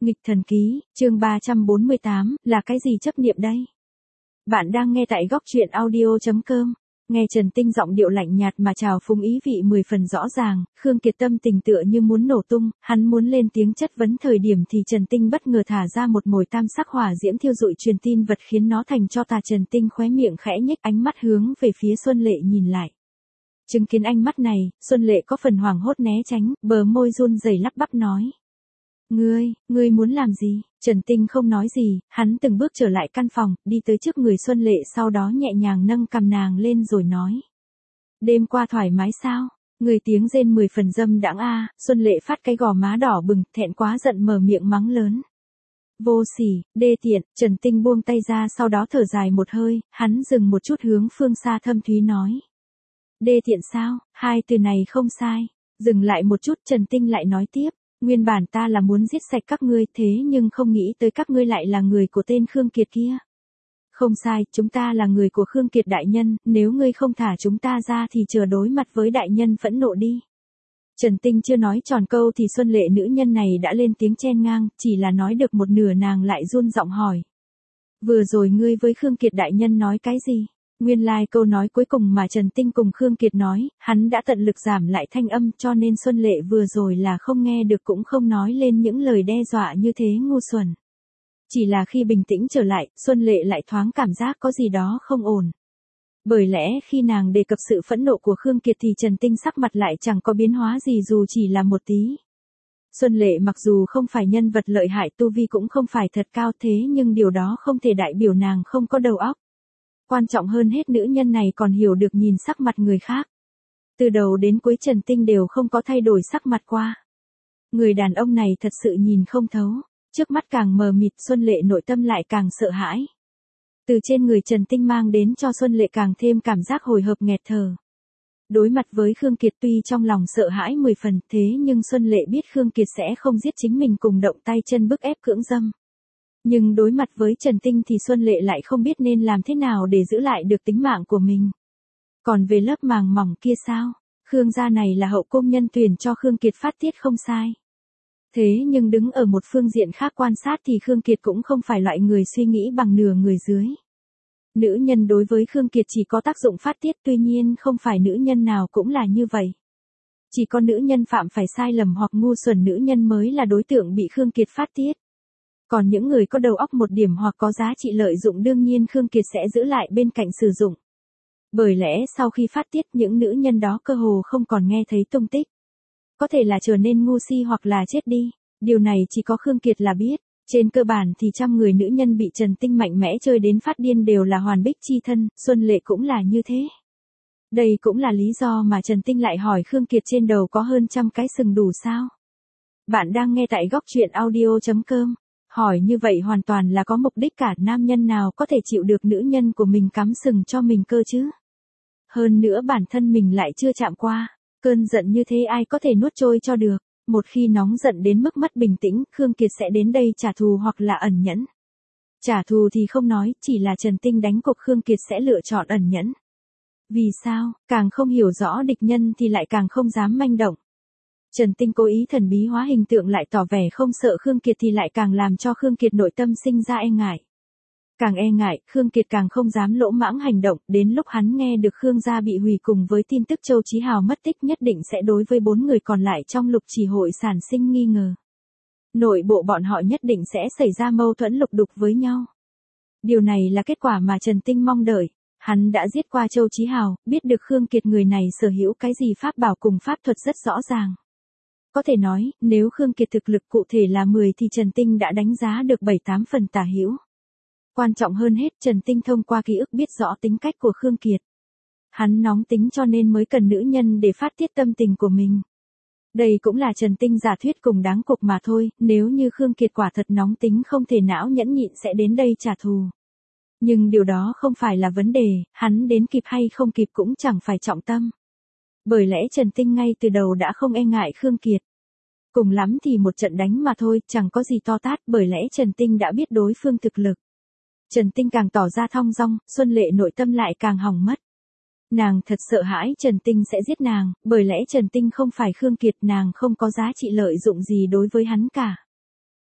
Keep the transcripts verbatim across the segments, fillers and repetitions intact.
Nghịch thần ký, chương ba trăm bốn mươi tám, là cái gì chấp niệm đây? Bạn đang nghe tại góc truyện audio chấm com. Nghe Trần Tinh giọng điệu lạnh nhạt mà trào phúng ý vị mười phần rõ ràng, Khương Kiệt tâm tình tựa như muốn nổ tung, hắn muốn lên tiếng chất vấn thời điểm thì Trần Tinh bất ngờ thả ra một mồi tam sắc hỏa diễm thiêu dụi truyền tin vật khiến nó thành cho tà. Trần Tinh khóe miệng khẽ nhếch, ánh mắt hướng về phía Xuân Lệ nhìn lại. Chứng kiến ánh mắt này, Xuân Lệ có phần hoảng hốt né tránh, bờ môi run rẩy lắp bắp nói. Ngươi, ngươi muốn làm gì? Trần Tinh không nói gì, hắn từng bước trở lại căn phòng, đi tới trước người Xuân Lệ sau đó nhẹ nhàng nâng cằm nàng lên rồi nói. Đêm qua thoải mái sao? Người tiếng rên mười phần dâm đãng a. Xuân Lệ phát cái gò má đỏ bừng, thẹn quá giận mở miệng mắng lớn. Vô sỉ, đê tiện. Trần Tinh buông tay ra sau đó thở dài một hơi, hắn dừng một chút hướng phương xa thâm thúy nói. Đê tiện sao? Hai từ này không sai. Dừng lại một chút Trần Tinh lại nói tiếp. Nguyên bản ta là muốn giết sạch các ngươi, thế nhưng không nghĩ tới các ngươi lại là người của tên Khương Kiệt kia. Không sai, chúng ta là người của Khương Kiệt đại nhân, nếu ngươi không thả chúng ta ra thì chờ đối mặt với đại nhân phẫn nộ đi. Trần Tinh chưa nói tròn câu thì Xuân Lệ nữ nhân này đã lên tiếng chen ngang, chỉ là nói được một nửa nàng lại run giọng hỏi. Vừa rồi ngươi với Khương Kiệt đại nhân nói cái gì? Nguyên lai like câu nói cuối cùng mà Trần Tinh cùng Khương Kiệt nói, hắn đã tận lực giảm lại thanh âm cho nên Xuân Lệ vừa rồi là không nghe được cũng không nói lên những lời đe dọa như thế ngu xuẩn. Chỉ là khi bình tĩnh trở lại, Xuân Lệ lại thoáng cảm giác có gì đó không ổn. Bởi lẽ khi nàng đề cập sự phẫn nộ của Khương Kiệt thì Trần Tinh sắc mặt lại chẳng có biến hóa gì dù chỉ là một tí. Xuân Lệ mặc dù không phải nhân vật lợi hại, tu vi cũng không phải thật cao, thế nhưng điều đó không thể đại biểu nàng không có đầu óc. Quan trọng hơn hết nữ nhân này còn hiểu được nhìn sắc mặt người khác. Từ đầu đến cuối Trần Tinh đều không có thay đổi sắc mặt qua. Người đàn ông này thật sự nhìn không thấu. Trước mắt càng mờ mịt, Xuân Lệ nội tâm lại càng sợ hãi. Từ trên người Trần Tinh mang đến cho Xuân Lệ càng thêm cảm giác hồi hộp nghẹt thở. Đối mặt với Khương Kiệt tuy trong lòng sợ hãi mười phần, thế nhưng Xuân Lệ biết Khương Kiệt sẽ không giết chính mình cùng động tay chân bức ép cưỡng dâm. Nhưng đối mặt với Trần Tinh thì Xuân Lệ lại không biết nên làm thế nào để giữ lại được tính mạng của mình. Còn về lớp màng mỏng kia sao? Khương gia này là hậu cung nhân tuyển cho Khương Kiệt phát tiết không sai. Thế nhưng đứng ở một phương diện khác quan sát thì Khương Kiệt cũng không phải loại người suy nghĩ bằng nửa người dưới. Nữ nhân đối với Khương Kiệt chỉ có tác dụng phát tiết, tuy nhiên không phải nữ nhân nào cũng là như vậy. Chỉ có nữ nhân phạm phải sai lầm hoặc ngu xuẩn nữ nhân mới là đối tượng bị Khương Kiệt phát tiết. Còn những người có đầu óc một điểm hoặc có giá trị lợi dụng đương nhiên Khương Kiệt sẽ giữ lại bên cạnh sử dụng. Bởi lẽ sau khi phát tiết những nữ nhân đó cơ hồ không còn nghe thấy tung tích. Có thể là trở nên ngu si hoặc là chết đi. Điều này chỉ có Khương Kiệt là biết. Trên cơ bản thì trăm người nữ nhân bị Trần Tinh mạnh mẽ chơi đến phát điên đều là hoàn bích chi thân, Xuân Lệ cũng là như thế. Đây cũng là lý do mà Trần Tinh lại hỏi Khương Kiệt trên đầu có hơn trăm cái sừng đủ sao? Bạn đang nghe tại góc truyện audio chấm com. Hỏi như vậy hoàn toàn là có mục đích cả, nam nhân nào có thể chịu được nữ nhân của mình cắm sừng cho mình cơ chứ? Hơn nữa bản thân mình lại chưa chạm qua, cơn giận như thế ai có thể nuốt trôi cho được, một khi nóng giận đến mức mất bình tĩnh, Khương Kiệt sẽ đến đây trả thù hoặc là ẩn nhẫn. Trả thù thì không nói, chỉ là Trần Tinh đánh cục Khương Kiệt sẽ lựa chọn ẩn nhẫn. Vì sao? Càng không hiểu rõ địch nhân thì lại càng không dám manh động. Trần Tinh cố ý thần bí hóa hình tượng lại tỏ vẻ không sợ Khương Kiệt thì lại càng làm cho Khương Kiệt nội tâm sinh ra e ngại. Càng e ngại, Khương Kiệt càng không dám lỗ mãng hành động, đến lúc hắn nghe được Khương gia bị hủy cùng với tin tức Châu Chí Hào mất tích nhất định sẽ đối với bốn người còn lại trong Lục Chỉ hội sản sinh nghi ngờ. Nội bộ bọn họ nhất định sẽ xảy ra mâu thuẫn lục đục với nhau. Điều này là kết quả mà Trần Tinh mong đợi. Hắn đã giết qua Châu Chí Hào, biết được Khương Kiệt người này sở hữu cái gì pháp bảo cùng pháp thuật rất rõ ràng. Có thể nói, nếu Khương Kiệt thực lực cụ thể là mười thì Trần Tinh đã đánh giá được bảy tám phần tả hữu. Quan trọng hơn hết Trần Tinh thông qua ký ức biết rõ tính cách của Khương Kiệt. Hắn nóng tính cho nên mới cần nữ nhân để phát tiết tâm tình của mình. Đây cũng là Trần Tinh giả thuyết cùng đáng cục mà thôi, nếu như Khương Kiệt quả thật nóng tính không thể não nhẫn nhịn sẽ đến đây trả thù. Nhưng điều đó không phải là vấn đề, hắn đến kịp hay không kịp cũng chẳng phải trọng tâm. Bởi lẽ Trần Tinh ngay từ đầu đã không e ngại Khương Kiệt. Cùng lắm thì một trận đánh mà thôi, chẳng có gì to tát, bởi lẽ Trần Tinh đã biết đối phương thực lực. Trần Tinh càng tỏ ra thong dong, Xuân Lệ nội tâm lại càng hỏng mất. Nàng thật sợ hãi Trần Tinh sẽ giết nàng, bởi lẽ Trần Tinh không phải Khương Kiệt, nàng không có giá trị lợi dụng gì đối với hắn cả.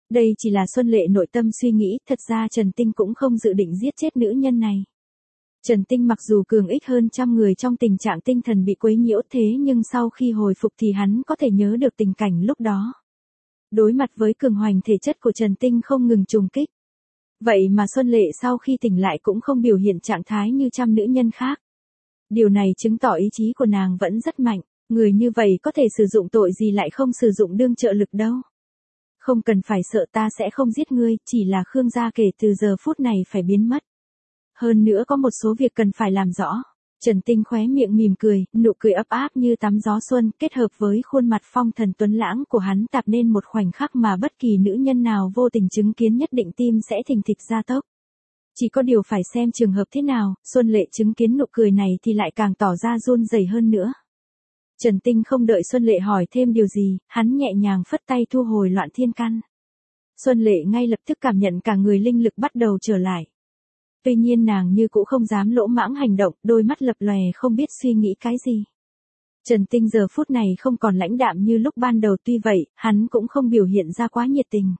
Đây chỉ là Xuân Lệ nội tâm suy nghĩ, thật ra Trần Tinh cũng không dự định giết chết nữ nhân này. Trần Tinh mặc dù cường ích hơn trăm người trong tình trạng tinh thần bị quấy nhiễu thế nhưng sau khi hồi phục thì hắn có thể nhớ được tình cảnh lúc đó. Đối mặt với cường hoành thể chất của Trần Tinh không ngừng trùng kích. Vậy mà Xuân Lệ sau khi tỉnh lại cũng không biểu hiện trạng thái như trăm nữ nhân khác. Điều này chứng tỏ ý chí của nàng vẫn rất mạnh, người như vậy có thể sử dụng tội gì lại không sử dụng đương trợ lực đâu. Không cần phải sợ, ta sẽ không giết ngươi, chỉ là Khương gia kể từ giờ phút này phải biến mất. Hơn nữa có một số việc cần phải làm rõ. Trần Tinh khóe miệng mỉm cười, nụ cười ấp áp như tắm gió xuân, kết hợp với khuôn mặt phong thần tuấn lãng của hắn tạo nên một khoảnh khắc mà bất kỳ nữ nhân nào vô tình chứng kiến nhất định tim sẽ thình thịch gia tốc. Chỉ có điều phải xem trường hợp thế nào, Xuân Lệ chứng kiến nụ cười này thì lại càng tỏ ra run rẩy hơn nữa. Trần Tinh không đợi Xuân Lệ hỏi thêm điều gì, hắn nhẹ nhàng phất tay thu hồi loạn thiên căn. Xuân Lệ ngay lập tức cảm nhận cả người linh lực bắt đầu trở lại. Tuy nhiên nàng như cũng không dám lỗ mãng hành động, đôi mắt lập lòe không biết suy nghĩ cái gì. Trần Tinh giờ phút này không còn lãnh đạm như lúc ban đầu, tuy vậy, hắn cũng không biểu hiện ra quá nhiệt tình.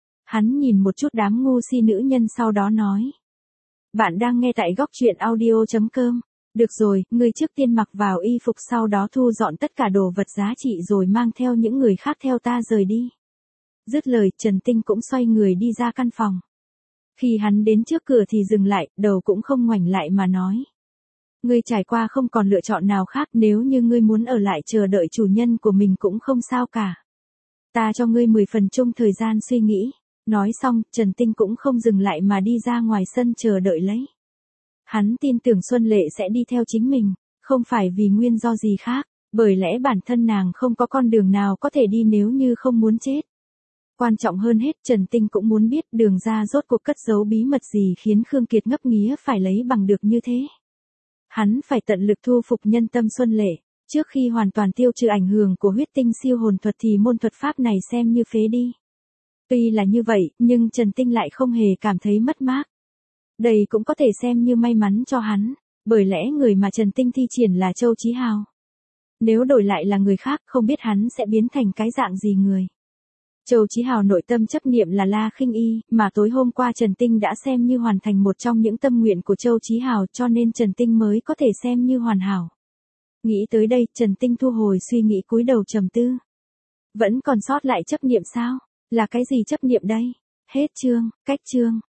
Hắn nhìn một chút đám ngu si nữ nhân sau đó nói. Bạn đang nghe tại góc truyện audio chấm com. Được rồi, ngươi trước tiên mặc vào y phục sau đó thu dọn tất cả đồ vật giá trị rồi mang theo những người khác theo ta rời đi. Dứt lời, Trần Tinh cũng xoay người đi ra căn phòng. Khi hắn đến trước cửa thì dừng lại, đầu cũng không ngoảnh lại mà nói. Ngươi trải qua không còn lựa chọn nào khác, nếu như ngươi muốn ở lại chờ đợi chủ nhân của mình cũng không sao cả. Ta cho ngươi mười phần chung thời gian suy nghĩ. Nói xong, Trần Tinh cũng không dừng lại mà đi ra ngoài sân chờ đợi lấy. Hắn tin tưởng Xuân Lệ sẽ đi theo chính mình, không phải vì nguyên do gì khác, bởi lẽ bản thân nàng không có con đường nào có thể đi nếu như không muốn chết. Quan trọng hơn hết, Trần Tinh cũng muốn biết đường ra rốt cuộc cất giấu bí mật gì khiến Khương Kiệt ngấp nghía phải lấy bằng được như thế. Hắn phải tận lực thu phục nhân tâm Xuân Lệ, trước khi hoàn toàn tiêu trừ ảnh hưởng của huyết tinh siêu hồn thuật thì môn thuật pháp này xem như phế đi. Tuy là như vậy, nhưng Trần Tinh lại không hề cảm thấy mất mát. Đây cũng có thể xem như may mắn cho hắn, bởi lẽ người mà Trần Tinh thi triển là Châu Chí Hào. Nếu đổi lại là người khác không biết hắn sẽ biến thành cái dạng gì người. Châu Chí Hào nội tâm chấp niệm là La Khinh Y, mà tối hôm qua Trần Tinh đã xem như hoàn thành một trong những tâm nguyện của Châu Chí Hào cho nên Trần Tinh mới có thể xem như hoàn hảo. Nghĩ tới đây, Trần Tinh thu hồi suy nghĩ cúi đầu trầm tư. Vẫn còn sót lại chấp niệm sao? Là cái gì chấp niệm đây? Hết chương, cách chương.